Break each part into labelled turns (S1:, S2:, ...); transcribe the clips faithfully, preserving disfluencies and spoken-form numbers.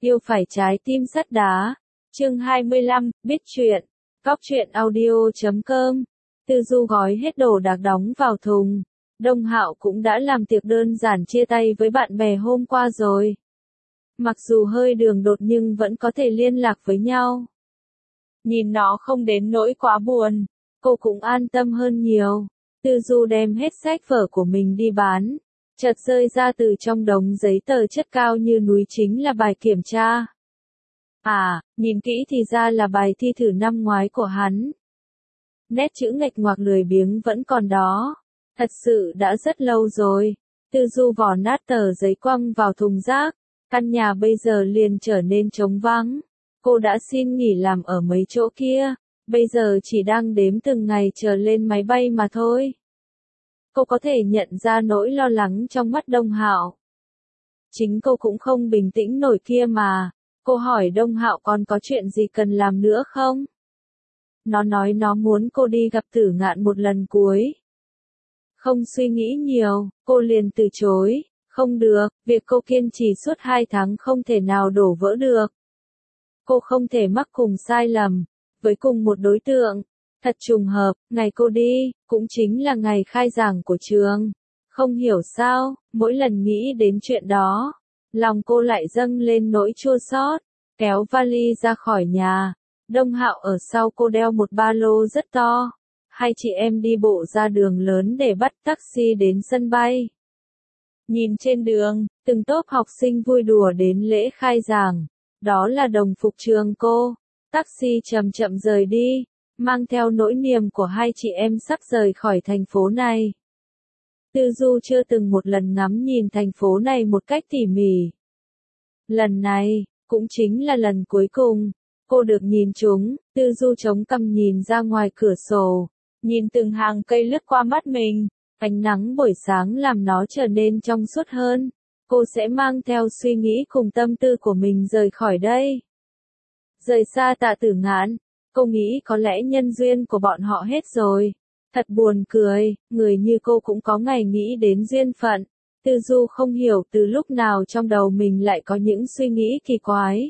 S1: Yêu phải trái tim sắt đá. Chương hai mươi lăm, biết chuyện. Góc truyện audio chấm com. Tư Du gói hết đồ đạc đóng vào thùng. Đông Hạo cũng đã làm tiệc đơn giản chia tay với bạn bè hôm qua rồi. Mặc dù hơi đường đột nhưng vẫn có thể liên lạc với nhau. Nhìn nó không đến nỗi quá buồn, cô cũng an tâm hơn nhiều. Tư Du đem hết sách vở của mình đi bán. Chợt rơi ra từ trong đống giấy tờ chất cao như núi chính là bài kiểm tra. À, nhìn kỹ thì ra là bài thi thử năm ngoái của hắn. Nét chữ nghệch ngoạc lười biếng vẫn còn đó. Thật sự đã rất lâu rồi. Tư Du vò nát tờ giấy quăng vào thùng rác. Căn nhà bây giờ liền trở nên trống vắng. Cô đã xin nghỉ làm ở mấy chỗ kia. Bây giờ chỉ đang đếm từng ngày chờ lên máy bay mà thôi. Cô có thể nhận ra nỗi lo lắng trong mắt Đông Hạo. Chính cô cũng không bình tĩnh nổi kia mà. Cô hỏi Đông Hạo còn có chuyện gì cần làm nữa không? Nó nói nó muốn cô đi gặp Tử Ngạn một lần cuối. Không suy nghĩ nhiều, cô liền từ chối. Không được, việc cô kiên trì suốt hai tháng không thể nào đổ vỡ được. Cô không thể mắc cùng sai lầm, với cùng một đối tượng. Thật trùng hợp, ngày cô đi, cũng chính là ngày khai giảng của trường. Không hiểu sao, mỗi lần nghĩ đến chuyện đó, lòng cô lại dâng lên nỗi chua xót. Kéo vali ra khỏi nhà, Đông Hạo ở sau cô đeo một ba lô rất to. Hai chị em đi bộ ra đường lớn để bắt taxi đến sân bay. Nhìn trên đường, từng tốp học sinh vui đùa đến lễ khai giảng. Đó là đồng phục trường cô. Taxi chậm chậm rời đi, mang theo nỗi niềm của hai chị em sắp rời khỏi thành phố này. Tư Du chưa từng một lần ngắm nhìn thành phố này một cách tỉ mỉ. Lần này, cũng chính là lần cuối cùng, cô được nhìn chúng. Tư Du chống cằm nhìn ra ngoài cửa sổ, nhìn từng hàng cây lướt qua mắt mình. Ánh nắng buổi sáng làm nó trở nên trong suốt hơn. Cô sẽ mang theo suy nghĩ cùng tâm tư của mình rời khỏi đây. Rời xa Tạ Tử Ngạn, cô nghĩ có lẽ nhân duyên của bọn họ hết rồi. Thật buồn cười, người như cô cũng có ngày nghĩ đến duyên phận. Tư Du không hiểu từ lúc nào trong đầu mình lại có những suy nghĩ kỳ quái.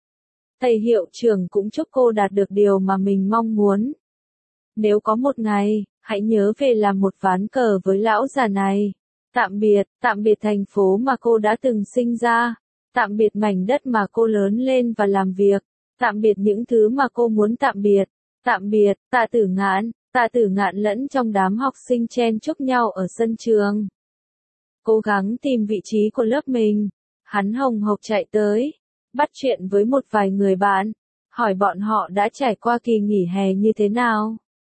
S1: Thầy hiệu trưởng cũng chúc cô đạt được điều mà mình mong muốn. Nếu có một ngày, hãy nhớ về làm một ván cờ với lão già này. Tạm biệt, tạm biệt thành phố mà cô đã từng sinh ra. Tạm biệt mảnh đất mà cô lớn lên và làm việc. Tạm biệt những thứ mà cô muốn tạm biệt. Tạm biệt, Tạ Tử Ngạn. Tạ Tử Ngạn lẫn trong đám học sinh chen chúc nhau ở sân trường. Cố gắng tìm vị trí của lớp mình. Hắn hồng hộc chạy tới. Bắt chuyện với một vài người bạn. Hỏi bọn họ đã trải qua kỳ nghỉ hè như thế nào.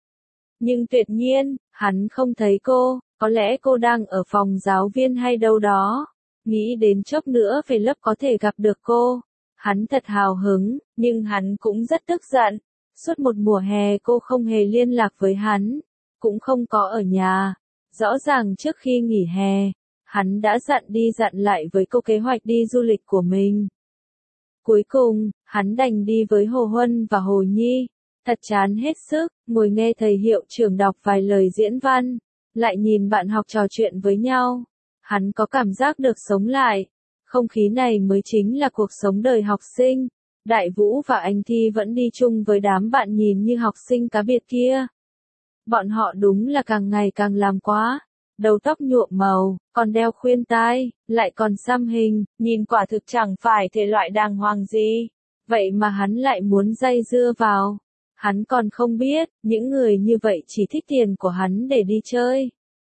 S1: Nhưng tuyệt nhiên, hắn không thấy cô. Có lẽ cô đang ở phòng giáo viên hay đâu đó. Nghĩ đến chốc nữa về lớp có thể gặp được cô. Hắn thật hào hứng, nhưng hắn cũng rất tức giận. Suốt một mùa hè cô không hề liên lạc với hắn. Cũng không có ở nhà. Rõ ràng trước khi nghỉ hè, hắn đã dặn đi dặn lại với cô kế hoạch đi du lịch của mình. Cuối cùng, hắn đành đi với Hồ Huân và Hồ Nhi. Thật chán hết sức, ngồi nghe thầy hiệu trưởng đọc vài lời diễn văn. Lại nhìn bạn học trò chuyện với nhau. Hắn có cảm giác được sống lại. Không khí này mới chính là cuộc sống đời học sinh. Đại Vũ và Anh Thi vẫn đi chung với đám bạn nhìn như học sinh cá biệt kia. Bọn họ đúng là càng ngày càng làm quá. Đầu tóc nhuộm màu, còn đeo khuyên tai, lại còn xăm hình, nhìn quả thực chẳng phải thể loại đàng hoàng gì. Vậy mà hắn lại muốn dây dưa vào. Hắn còn không biết, những người như vậy chỉ thích tiền của hắn để đi chơi.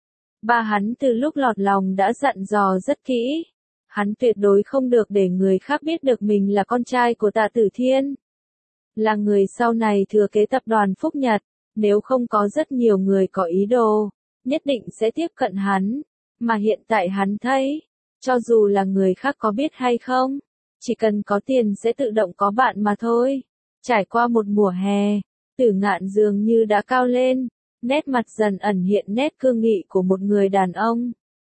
S1: Ba hắn từ lúc lọt lòng đã dặn dò rất kỹ. Hắn tuyệt đối không được để người khác biết được mình là con trai của Tạ Tử Thiên. Là người sau này thừa kế tập đoàn Phúc Nhật, nếu không có rất nhiều người có ý đồ, nhất định sẽ tiếp cận hắn. Mà hiện tại hắn thấy, cho dù là người khác có biết hay không, chỉ cần có tiền sẽ tự động có bạn mà thôi. Trải qua một mùa hè, Tử Ngạn dường như đã cao lên, nét mặt dần ẩn hiện nét cương nghị của một người đàn ông.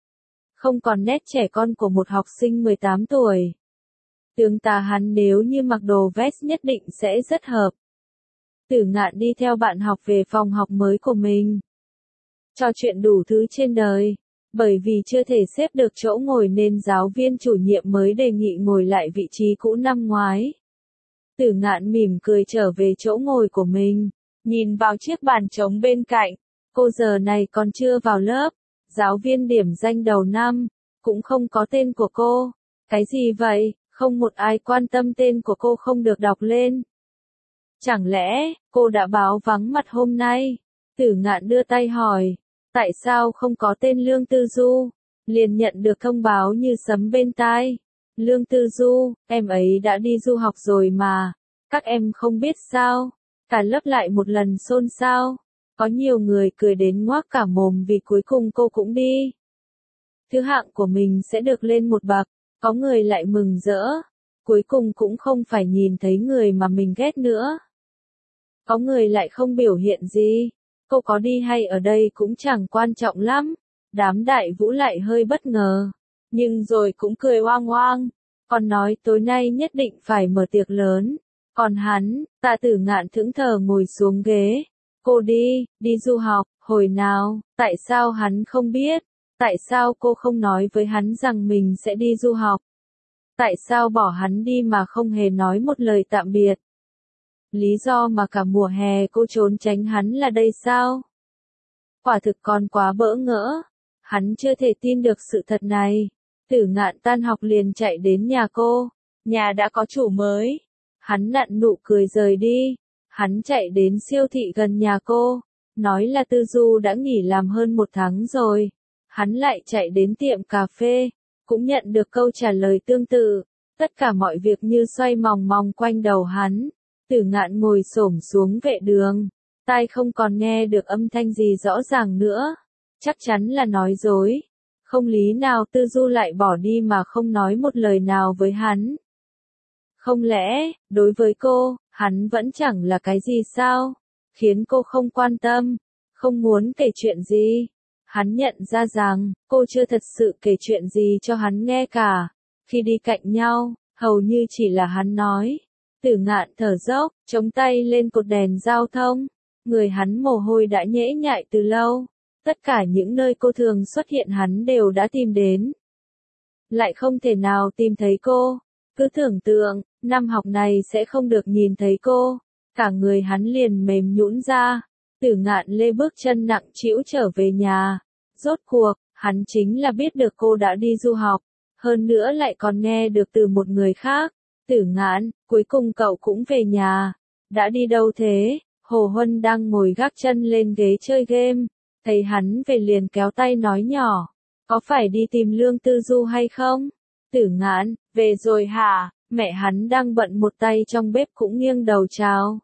S1: Không còn nét trẻ con của một học sinh mười tám tuổi. Tướng tá hắn nếu như mặc đồ vest nhất định sẽ rất hợp. Tử Ngạn đi theo bạn học về phòng học mới của mình. Trò chuyện đủ thứ trên đời. Bởi vì chưa thể xếp được chỗ ngồi nên giáo viên chủ nhiệm mới đề nghị ngồi lại vị trí cũ năm ngoái. Tử Ngạn mỉm cười trở về chỗ ngồi của mình, nhìn vào chiếc bàn trống bên cạnh. Cô giờ này còn chưa vào lớp, giáo viên điểm danh đầu năm, cũng không có tên của cô. Cái gì vậy, không một ai quan tâm tên của cô không được đọc lên. Chẳng lẽ, cô đã báo vắng mặt hôm nay? Tử Ngạn đưa tay hỏi, tại sao không có tên Lương Tư Du? Liền nhận được thông báo như sấm bên tai. Lương Tư Du, em ấy đã đi du học rồi mà, các em không biết sao? Cả lớp lại một lần xôn xao. Có nhiều người cười đến ngoác cả mồm vì cuối cùng cô cũng đi. Thứ hạng của mình sẽ được lên một bậc, có người lại mừng rỡ. Cuối cùng cũng không phải nhìn thấy người mà mình ghét nữa. Có người lại không biểu hiện gì. Cô có đi hay ở đây cũng chẳng quan trọng lắm. Đám Đại Vũ lại hơi bất ngờ. Nhưng rồi cũng cười oang oang. Còn nói tối nay nhất định phải mở tiệc lớn. Còn hắn, Tạ Tử Ngạn thững thờ ngồi xuống ghế. Cô đi, đi du học, hồi nào, tại sao hắn không biết? Tại sao cô không nói với hắn rằng mình sẽ đi du học? Tại sao bỏ hắn đi mà không hề nói một lời tạm biệt? Lý do mà cả mùa hè cô trốn tránh hắn là đây sao? Quả thực còn quá bỡ ngỡ. Hắn chưa thể tin được sự thật này. Tử Ngạn tan học liền chạy đến nhà cô. Nhà đã có chủ mới. Hắn nặn nụ cười rời đi. Hắn chạy đến siêu thị gần nhà cô. Nói là Tư Du đã nghỉ làm hơn một tháng rồi. Hắn lại chạy đến tiệm cà phê. Cũng nhận được câu trả lời tương tự. Tất cả mọi việc như xoay mòng mòng quanh đầu hắn. Tử Ngạn ngồi xổm xuống vệ đường. Tai không còn nghe được âm thanh gì rõ ràng nữa. Chắc chắn là nói dối. Không lý nào Tư Du lại bỏ đi mà không nói một lời nào với hắn. Không lẽ, đối với cô, hắn vẫn chẳng là cái gì sao? Khiến cô không quan tâm, không muốn kể chuyện gì. Hắn nhận ra rằng, cô chưa thật sự kể chuyện gì cho hắn nghe cả. Khi đi cạnh nhau, hầu như chỉ là hắn nói. Tử Ngạn thở dốc, chống tay lên cột đèn giao thông. Người hắn mồ hôi đã nhễ nhại từ lâu. Tất cả những nơi cô thường xuất hiện hắn đều đã tìm đến. Lại không thể nào tìm thấy cô. Cứ tưởng tượng, năm học này sẽ không được nhìn thấy cô. Cả người hắn liền mềm nhũn ra. Tử Ngạn lê bước chân nặng trĩu trở về nhà. Rốt cuộc, hắn chính là biết được cô đã đi du học. Hơn nữa lại còn nghe được từ một người khác. Tử Ngạn, cuối cùng cậu cũng về nhà. Đã đi đâu thế? Hồ Huân đang ngồi gác chân lên ghế chơi game. Thấy hắn về liền kéo tay nói nhỏ. Có phải đi tìm Lương Tư Du hay không? Tử Ngạn, về rồi hả? Mẹ hắn đang bận một tay trong bếp cũng nghiêng đầu chào.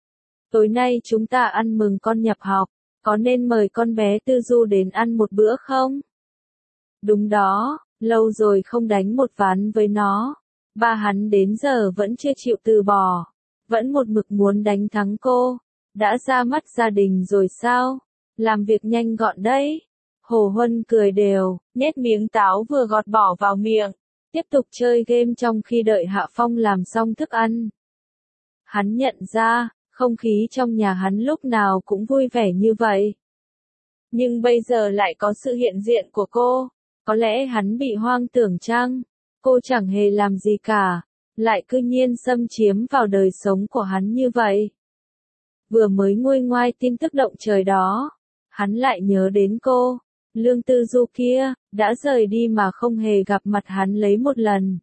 S1: Tối nay chúng ta ăn mừng con nhập học. Có nên mời con bé Tư Du đến ăn một bữa không? Đúng đó, lâu rồi không đánh một ván với nó. Ba hắn đến giờ vẫn chưa chịu từ bỏ. Vẫn một mực muốn đánh thắng cô. Đã ra mắt gia đình rồi sao? Làm việc nhanh gọn đấy. Hồ Huân cười đều, nhét miếng táo vừa gọt bỏ vào miệng. Tiếp tục chơi game trong khi đợi Hạ Phong làm xong thức ăn. Hắn nhận ra, không khí trong nhà hắn lúc nào cũng vui vẻ như vậy. Nhưng bây giờ lại có sự hiện diện của cô. Có lẽ hắn bị hoang tưởng chăng? Cô chẳng hề làm gì cả. Lại cứ nhiên xâm chiếm vào đời sống của hắn như vậy. Vừa mới nguôi ngoai tin tức động trời đó. Hắn lại nhớ đến cô. Lương Tư Du kia, đã rời đi mà không hề gặp mặt hắn lấy một lần.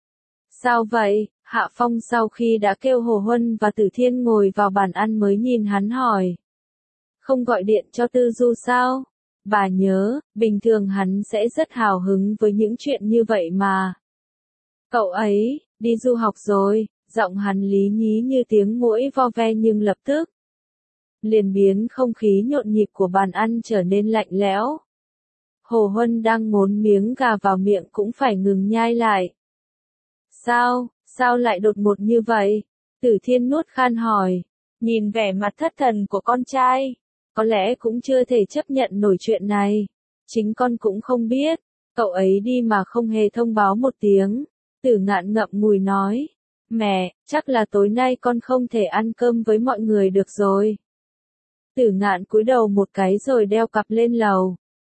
S1: Sao vậy? Hạ Phong sau khi đã kêu Hồ Huân và Tử Thiên ngồi vào bàn ăn mới nhìn hắn hỏi. Không gọi điện cho Tư Du sao? Bà nhớ, bình thường hắn sẽ rất hào hứng với những chuyện như vậy mà. Cậu ấy, đi du học rồi, giọng hắn lý nhí như tiếng muỗi vo ve nhưng lập tức. Liền biến không khí nhộn nhịp của bàn ăn trở nên lạnh lẽo. Hồ Huân đang ngốn miếng gà vào miệng cũng phải ngừng nhai lại. Sao, sao lại đột ngột như vậy? Tử Thiên nuốt khan hỏi. Nhìn vẻ mặt thất thần của con trai. Có lẽ cũng chưa thể chấp nhận nổi chuyện này. Chính con cũng không biết. Cậu ấy đi mà không hề thông báo một tiếng. Tử Ngạn ngậm ngùi nói. Mẹ, chắc là tối nay con không thể ăn cơm với mọi người được rồi. Tử Ngạn cúi đầu một cái rồi đeo cặp lên lầu.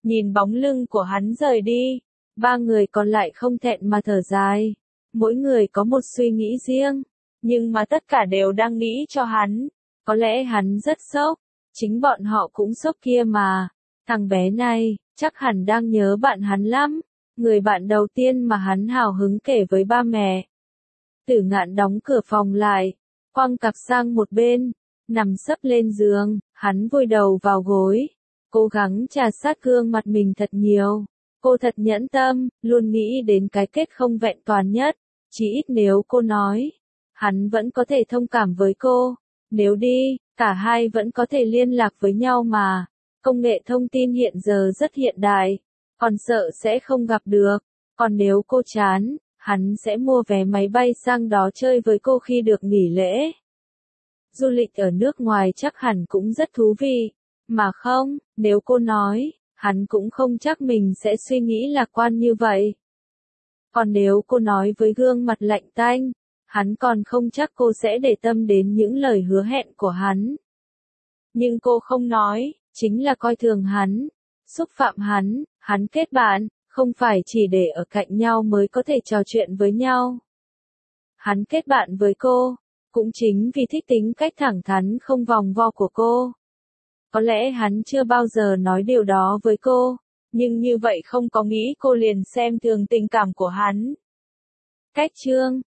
S1: Nhìn bóng lưng của hắn rời đi, ba người còn lại không thẹn mà thở dài. Mỗi người có một suy nghĩ riêng, nhưng mà tất cả đều đang nghĩ cho hắn. Có lẽ hắn rất sốc, chính bọn họ cũng sốc kia mà. Thằng bé này, chắc hẳn đang nhớ bạn hắn lắm. Người bạn đầu tiên mà hắn hào hứng kể với ba mẹ. Tử Ngạn đóng cửa phòng lại, quăng cặp sang một bên, nằm sấp lên giường, hắn vùi đầu vào gối, cố gắng trà sát gương mặt mình thật nhiều. Cô thật nhẫn tâm, luôn nghĩ đến cái kết không vẹn toàn nhất, chỉ ít nếu cô nói, hắn vẫn có thể thông cảm với cô. Nếu đi, cả hai vẫn có thể liên lạc với nhau mà. Công nghệ thông tin hiện giờ rất hiện đại, còn sợ sẽ không gặp được. Còn nếu cô chán, hắn sẽ mua vé máy bay sang đó chơi với cô khi được nghỉ lễ. Du lịch ở nước ngoài chắc hẳn cũng rất thú vị. Mà không, nếu cô nói, hắn cũng không chắc mình sẽ suy nghĩ lạc quan như vậy. Còn nếu cô nói với gương mặt lạnh tanh, hắn còn không chắc cô sẽ để tâm đến những lời hứa hẹn của hắn. Nhưng cô không nói, chính là coi thường hắn, xúc phạm hắn. Hắn kết bạn, không phải chỉ để ở cạnh nhau mới có thể trò chuyện với nhau. Hắn kết bạn với cô, cũng chính vì thích tính cách thẳng thắn không vòng vo của cô. Có lẽ hắn chưa bao giờ nói điều đó với cô, nhưng như vậy không có nghĩ cô liền xem thường tình cảm của hắn. Cách chương